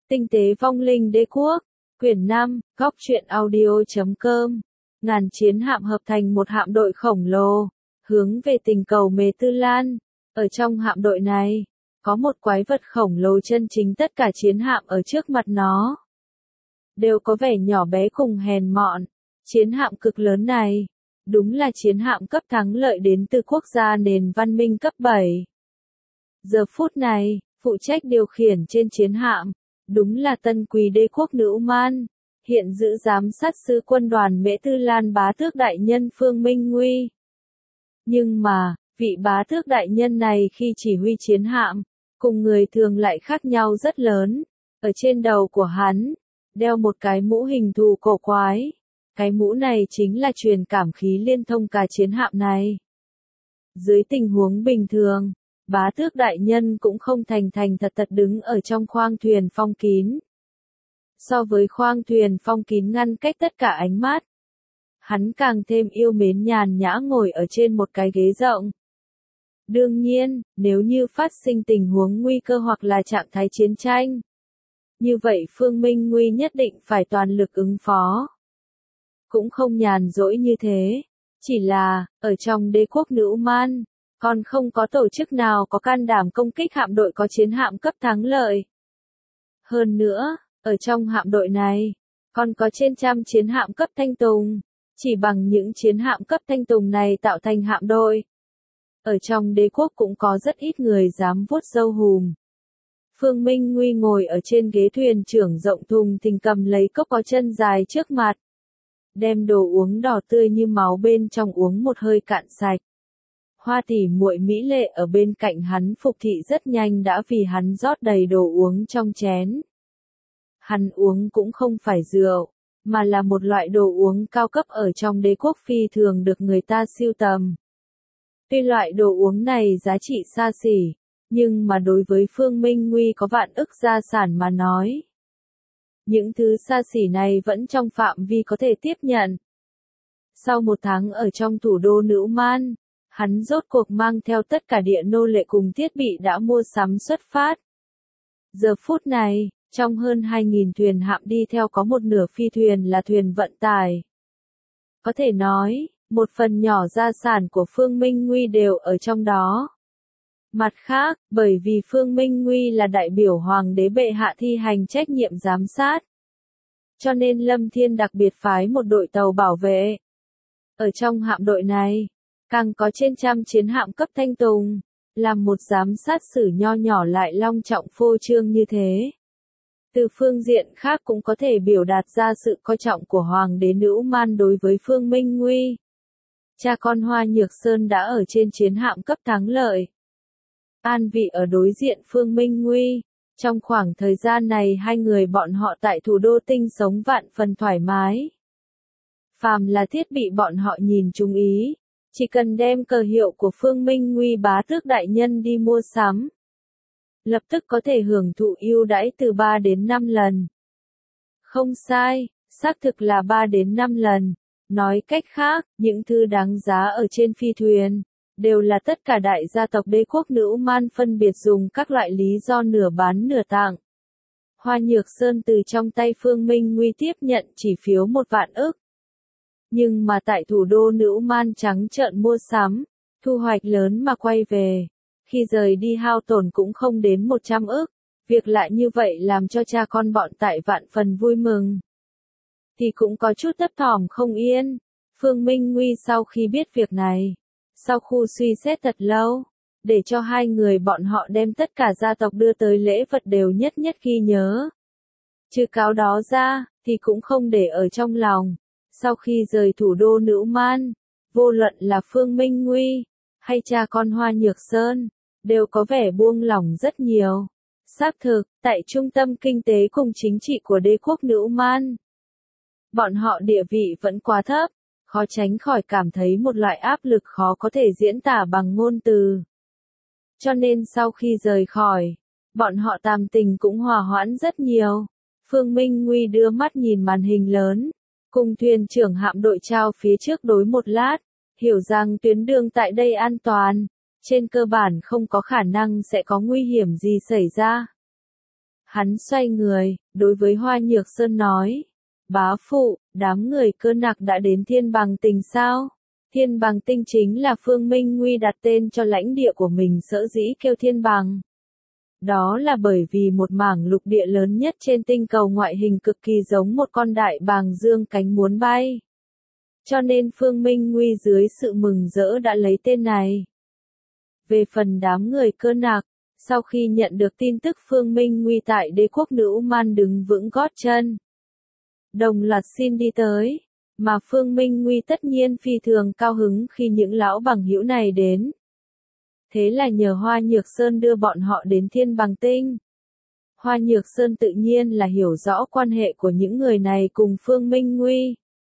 Tinh tế vong linh đế quốc, quyển 5, góc truyện audio.com. Ngàn chiến hạm hợp thành một hạm đội khổng lồ, hướng về tình cầu Mê Tư Lan. Ở trong hạm đội này, có một quái vật khổng lồ chân chính tất cả chiến hạm ở trước mặt nó. Đều có vẻ nhỏ bé cùng hèn mọn. Chiến hạm cực lớn này, đúng là chiến hạm cấp thắng lợi đến từ quốc gia nền văn minh cấp 7. Giờ phút này, phụ trách điều khiển trên chiến hạm, đúng là tân quý đế quốc Nữ Man, hiện giữ giám sát sứ quân đoàn Mễ Tư Lan bá tước đại nhân Phương Minh Nguy. Nhưng mà, vị bá tước đại nhân này khi chỉ huy chiến hạm, cùng người thường lại khác nhau rất lớn. Ở trên đầu của hắn, đeo một cái mũ hình thù cổ quái. Cái mũ này chính là truyền cảm khí liên thông cả chiến hạm này. Dưới tình huống bình thường, bá tước đại nhân cũng không thành thật đứng ở trong khoang thuyền phong kín. So với khoang thuyền phong kín ngăn cách tất cả ánh mắt, hắn càng thêm yêu mến nhàn nhã ngồi ở trên một cái ghế rộng. Đương nhiên, nếu như phát sinh tình huống nguy cơ hoặc là trạng thái chiến tranh, như vậy Phương Minh Nguy nhất định phải toàn lực ứng phó. Cũng không nhàn rỗi như thế, chỉ là, ở trong đế quốc Nữ Man, còn không có tổ chức nào có can đảm công kích hạm đội có chiến hạm cấp thắng lợi. Hơn nữa, ở trong hạm đội này, còn có trên trăm chiến hạm cấp thanh tùng, chỉ bằng những chiến hạm cấp thanh tùng này tạo thành hạm đội. Ở trong đế quốc cũng có rất ít người dám vuốt râu hùm. Phương Minh Nguy ngồi ở trên ghế thuyền trưởng rộng thùng thình cầm lấy cốc có chân dài trước mặt. Đem đồ uống đỏ tươi như máu bên trong uống một hơi cạn sạch. Hoa tỷ muội mỹ lệ ở bên cạnh hắn phục thị rất nhanh đã vì hắn rót đầy đồ uống trong chén. Hắn uống cũng không phải rượu, mà là một loại đồ uống cao cấp ở trong đế quốc phi thường được người ta sưu tầm. Tuy loại đồ uống này giá trị xa xỉ, nhưng mà đối với Phương Minh Nguy có vạn ức gia sản mà nói, những thứ xa xỉ này vẫn trong phạm vi có thể tiếp nhận. Sau một tháng ở trong thủ đô Nữ Man, hắn rốt cuộc mang theo tất cả địa nô lệ cùng thiết bị đã mua sắm xuất phát. Giờ phút này, trong hơn 2.000 thuyền hạm đi theo có một nửa phi thuyền là thuyền vận tải. Có thể nói, một phần nhỏ gia sản của Phương Minh Nguy đều ở trong đó. Mặt khác, bởi vì Phương Minh Nguy là đại biểu hoàng đế bệ hạ thi hành trách nhiệm giám sát, cho nên Lâm Thiên đặc biệt phái một đội tàu bảo vệ. Ở trong hạm đội này, càng có trên trăm chiến hạm cấp thanh tùng, làm một giám sát sử nho nhỏ lại long trọng phô trương như thế. Từ phương diện khác cũng có thể biểu đạt ra sự coi trọng của hoàng đế Nữ Man đối với Phương Minh Nguy. Cha con Hoa Nhược Sơn đã ở trên chiến hạm cấp thắng lợi. An vị ở đối diện Phương Minh Nguy. Trong khoảng thời gian này hai người bọn họ tại thủ đô Tinh sống vạn phần thoải mái. Phàm là thiết bị bọn họ nhìn chung ý, chỉ cần đem cờ hiệu của Phương Minh Nguy bá tước đại nhân đi mua sắm, lập tức có thể hưởng thụ ưu đãi từ 3 đến 5 lần. Không sai, xác thực là 3 đến 5 lần. Nói cách khác, những thứ đáng giá ở trên phi thuyền, đều là tất cả đại gia tộc đế quốc Nữ Man phân biệt dùng các loại lý do nửa bán nửa tặng. Hoa Nhược Sơn từ trong tay Phương Minh Nguy tiếp nhận chỉ phiếu 1 vạn ức. Nhưng mà tại thủ đô Nữ Man trắng trợn mua sắm, thu hoạch lớn mà quay về. Khi rời đi hao tổn cũng không đến 100 ức. Việc lại như vậy làm cho cha con bọn tại vạn phần vui mừng. Thì cũng có chút thấp thỏm không yên. Phương Minh Nguy sau khi biết việc này, sau khu suy xét thật lâu, để cho hai người bọn họ đem tất cả gia tộc đưa tới lễ vật đều nhất ghi nhớ. Trừ cáo đó ra, thì cũng không để ở trong lòng. Sau khi rời thủ đô Nữ Man, vô luận là Phương Minh Nguy, hay cha con Hoa Nhược Sơn, đều có vẻ buông lỏng rất nhiều. Xác thực, tại trung tâm kinh tế cùng chính trị của đế quốc Nữ Man, bọn họ địa vị vẫn quá thấp, khó tránh khỏi cảm thấy một loại áp lực khó có thể diễn tả bằng ngôn từ. Cho nên sau khi rời khỏi, bọn họ tam tình cũng hòa hoãn rất nhiều. Phương Minh Nguy đưa mắt nhìn màn hình lớn, cùng thuyền trưởng hạm đội trao phía trước đối một lát, hiểu rằng tuyến đường tại đây an toàn, trên cơ bản không có khả năng sẽ có nguy hiểm gì xảy ra. Hắn xoay người, đối với Hoa Nhược Sơn nói. Bá phụ, đám người Cơ Nặc đã đến Thiên Bằng Tinh sao? Thiên Bằng Tinh chính là Phương Minh Nguy đặt tên cho lãnh địa của mình, sở dĩ kêu Thiên Bằng. Đó là bởi vì một mảng lục địa lớn nhất trên tinh cầu ngoại hình cực kỳ giống một con đại bàng dương cánh muốn bay. Cho nên Phương Minh Nguy dưới sự mừng rỡ đã lấy tên này. Về phần đám người Cơ Nặc, sau khi nhận được tin tức Phương Minh Nguy tại đế quốc Nữ Man đứng vững gót chân, đồng loạt xin đi tới, mà Phương Minh Nguy tất nhiên phi thường cao hứng khi những lão bằng hữu này đến. Thế là nhờ Hoa Nhược Sơn đưa bọn họ đến Thiên Bằng Tinh. Hoa Nhược Sơn tự nhiên là hiểu rõ quan hệ của những người này cùng Phương Minh Nguy.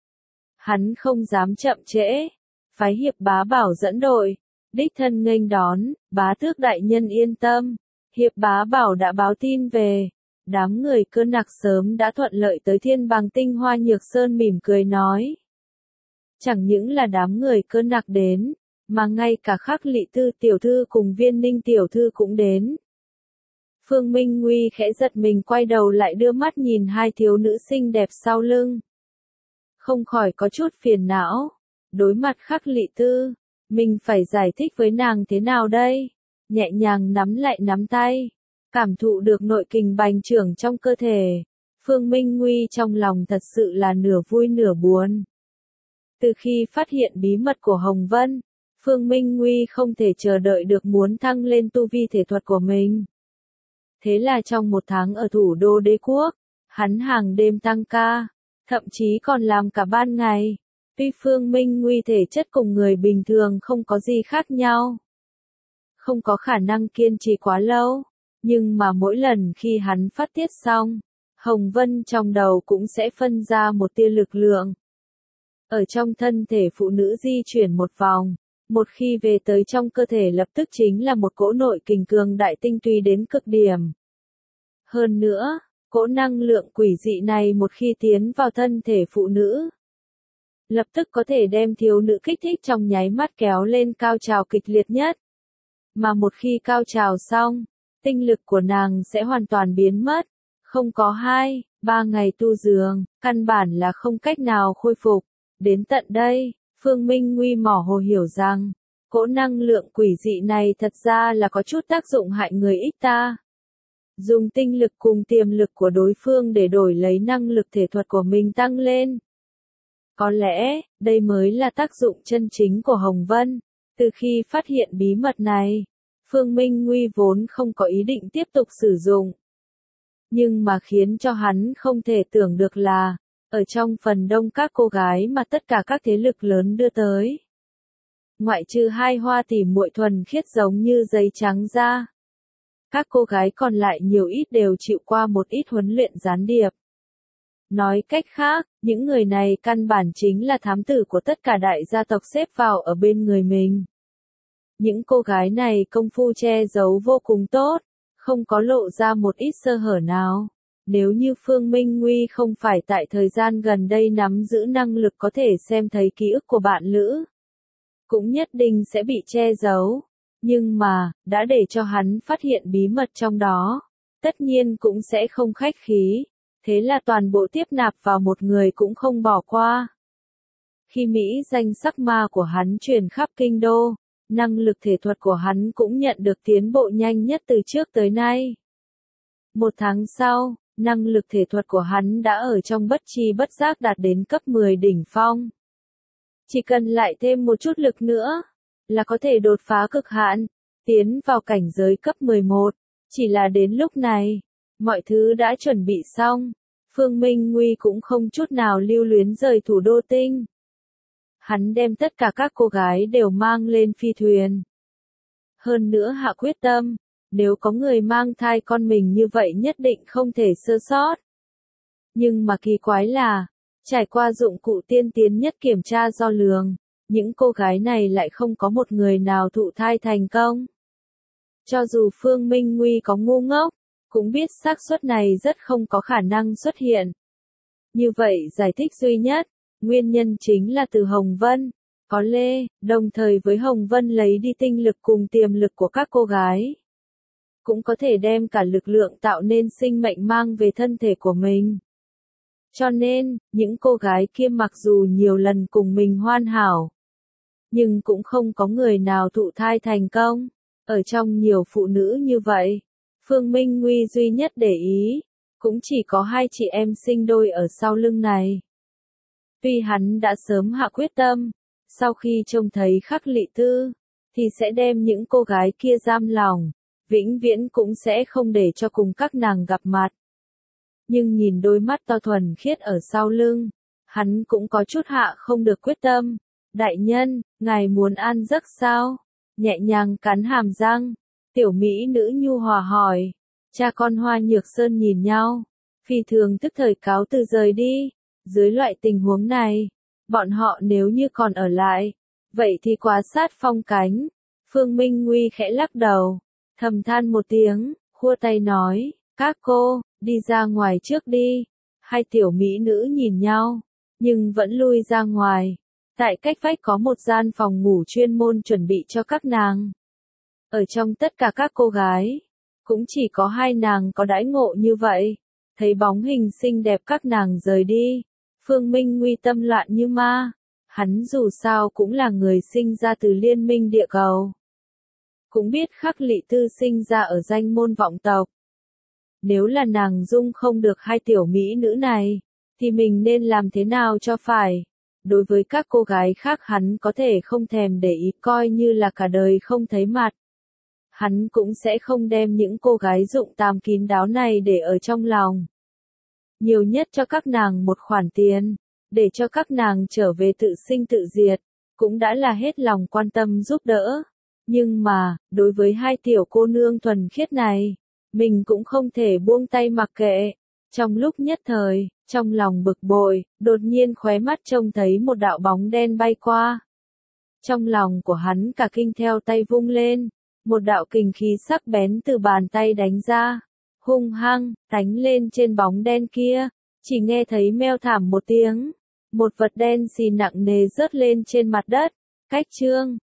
Hắn không dám chậm trễ, phái Hiệp Bá Bảo dẫn đội, đích thân nghênh đón. Bá tước đại nhân yên tâm, Hiệp Bá Bảo đã báo tin về. Đám người Cơ Nặc sớm đã thuận lợi tới Thiên Bằng Tinh. Hoa Nhược Sơn mỉm cười nói. Chẳng những là đám người Cơ Nặc đến, mà ngay cả Khắc Lị Tư tiểu thư cùng Viên Ninh tiểu thư cũng đến. Phương Minh Nguy khẽ giật mình, quay đầu lại đưa mắt nhìn hai thiếu nữ xinh đẹp sau lưng. Không khỏi có chút phiền não. Đối mặt Khắc Lị Tư, mình phải giải thích với nàng thế nào đây? Nhẹ nhàng nắm lại nắm tay, cảm thụ được nội kình bành trưởng trong cơ thể. Phương Minh Nguy trong lòng thật sự là nửa vui nửa buồn. Từ khi phát hiện bí mật của Hồng Vân, Phương Minh Nguy không thể chờ đợi được muốn thăng lên tu vi thể thuật của mình. Thế là trong một tháng ở thủ đô đế quốc, hắn hàng đêm tăng ca, thậm chí còn làm cả ban ngày. Tuy Phương Minh Nguy thể chất cùng người bình thường không có gì khác nhau, không có khả năng kiên trì quá lâu, nhưng mà mỗi lần khi hắn phát tiết xong, Hồng Vân trong đầu cũng sẽ phân ra một tia lực lượng. Ở trong thân thể phụ nữ di chuyển một vòng, một khi về tới trong cơ thể lập tức chính là một cỗ nội kình cường đại tinh túy đến cực điểm. Hơn nữa, cỗ năng lượng quỷ dị này một khi tiến vào thân thể phụ nữ, lập tức có thể đem thiếu nữ kích thích trong nháy mắt kéo lên cao trào kịch liệt nhất. Mà một khi cao trào xong, tinh lực của nàng sẽ hoàn toàn biến mất, không có 2-3 ngày tu dưỡng, căn bản là không cách nào khôi phục. Đến tận đây, Phương Minh Nguy mỏ hồ hiểu rằng, cỗ năng lượng quỷ dị này thật ra là có chút tác dụng hại người ích ta. Dùng tinh lực cùng tiềm lực của đối phương để đổi lấy năng lực thể thuật của mình tăng lên. Có lẽ, đây mới là tác dụng chân chính của Hồng Vân. Từ khi phát hiện bí mật này, Phương Minh Nguy vốn không có ý định tiếp tục sử dụng. Nhưng mà khiến cho hắn không thể tưởng được là, ở trong phần đông các cô gái mà tất cả các thế lực lớn đưa tới, ngoại trừ hai hoa tỷ muội thuần khiết giống như giấy trắng ra, các cô gái còn lại nhiều ít đều chịu qua một ít huấn luyện gián điệp. Nói cách khác, những người này căn bản chính là thám tử của tất cả đại gia tộc xếp vào ở bên người mình. Những cô gái này công phu che giấu vô cùng tốt, không có lộ ra một ít sơ hở nào. Nếu như Phương Minh Nguy không phải tại thời gian gần đây nắm giữ năng lực có thể xem thấy ký ức của bạn lữ, cũng nhất định sẽ bị che giấu. Nhưng mà, đã để cho hắn phát hiện bí mật trong đó, tất nhiên cũng sẽ không khách khí. Thế là toàn bộ tiếp nạp vào một người cũng không bỏ qua. Khi Mỹ danh sắc ma của hắn truyền khắp kinh đô, năng lực thể thuật của hắn cũng nhận được tiến bộ nhanh nhất từ trước tới nay. Một tháng sau, năng lực thể thuật của hắn đã ở trong bất tri bất giác đạt đến cấp 10 đỉnh phong. Chỉ cần lại thêm một chút lực nữa, là có thể đột phá cực hạn, tiến vào cảnh giới cấp 11. Chỉ là đến lúc này, mọi thứ đã chuẩn bị xong, Phương Minh Nguy cũng không chút nào lưu luyến rời thủ đô tinh. Hắn đem tất cả các cô gái đều mang lên phi thuyền. Hơn nữa hạ quyết tâm, nếu có người mang thai con mình như vậy nhất định không thể sơ sót. Nhưng mà kỳ quái là, trải qua dụng cụ tiên tiến nhất kiểm tra đo lường, những cô gái này lại không có một người nào thụ thai thành công. Cho dù Phương Minh Nguy có ngu ngốc, cũng biết xác suất này rất không có khả năng xuất hiện. Như vậy giải thích duy nhất, nguyên nhân chính là từ Hồng Vân, có lẽ, đồng thời với Hồng Vân lấy đi tinh lực cùng tiềm lực của các cô gái. cũng có thể đem cả lực lượng tạo nên sinh mệnh mang về thân thể của mình. Cho nên, những cô gái kia mặc dù nhiều lần cùng mình hoàn hảo, nhưng cũng không có người nào thụ thai thành công. Ở trong nhiều phụ nữ như vậy, Phương Minh Nguy duy nhất để ý, cũng chỉ có hai chị em sinh đôi ở sau lưng này. Tuy hắn đã sớm hạ quyết tâm, sau khi trông thấy Khắc Lị Tư, thì sẽ đem những cô gái kia giam lòng, vĩnh viễn cũng sẽ không để cho cùng các nàng gặp mặt. Nhưng nhìn đôi mắt to thuần khiết ở sau lưng, hắn cũng có chút hạ không được quyết tâm. Đại nhân, ngài muốn an giấc sao? Nhẹ nhàng cắn hàm răng, tiểu mỹ nữ nhu hòa hỏi. Cha con Hoa Nhược Sơn nhìn nhau, phi thường tức thời cáo từ rời đi. Dưới loại tình huống này, bọn họ nếu như còn ở lại, vậy thì quá sát phong cánh. Phương Minh Nguy khẽ lắc đầu, thầm than một tiếng, khua tay nói, các cô, đi ra ngoài trước đi. Hai tiểu mỹ nữ nhìn nhau, nhưng vẫn lui ra ngoài. Tại cách vách có một gian phòng ngủ chuyên môn chuẩn bị cho các nàng. Ở trong tất cả các cô gái, cũng chỉ có hai nàng có đãi ngộ như vậy. Thấy bóng hình xinh đẹp các nàng rời đi, Phương Minh Nguy tâm loạn như ma. Hắn dù sao cũng là người sinh ra từ liên minh địa cầu. Cũng biết Khắc Lị Tư sinh ra ở danh môn vọng tộc. Nếu là nàng dung không được hai tiểu mỹ nữ này, thì mình nên làm thế nào cho phải? Đối với các cô gái khác hắn có thể không thèm để ý, coi như là cả đời không thấy mặt. Hắn cũng sẽ không đem những cô gái dụng tàm kín đáo này để ở trong lòng. Nhiều nhất cho các nàng một khoản tiền, để cho các nàng trở về tự sinh tự diệt, cũng đã là hết lòng quan tâm giúp đỡ. Nhưng mà, đối với hai tiểu cô nương thuần khiết này, mình cũng không thể buông tay mặc kệ. Trong lúc nhất thời, trong lòng bực bội, đột nhiên khóe mắt trông thấy một đạo bóng đen bay qua. Trong lòng của hắn cả kinh theo tay vung lên, một đạo kình khí sắc bén từ bàn tay đánh ra, hung hăng, đánh lên trên bóng đen kia, chỉ nghe thấy meo thảm một tiếng, một vật đen xì nặng nề rớt lên trên mặt đất. Cách chương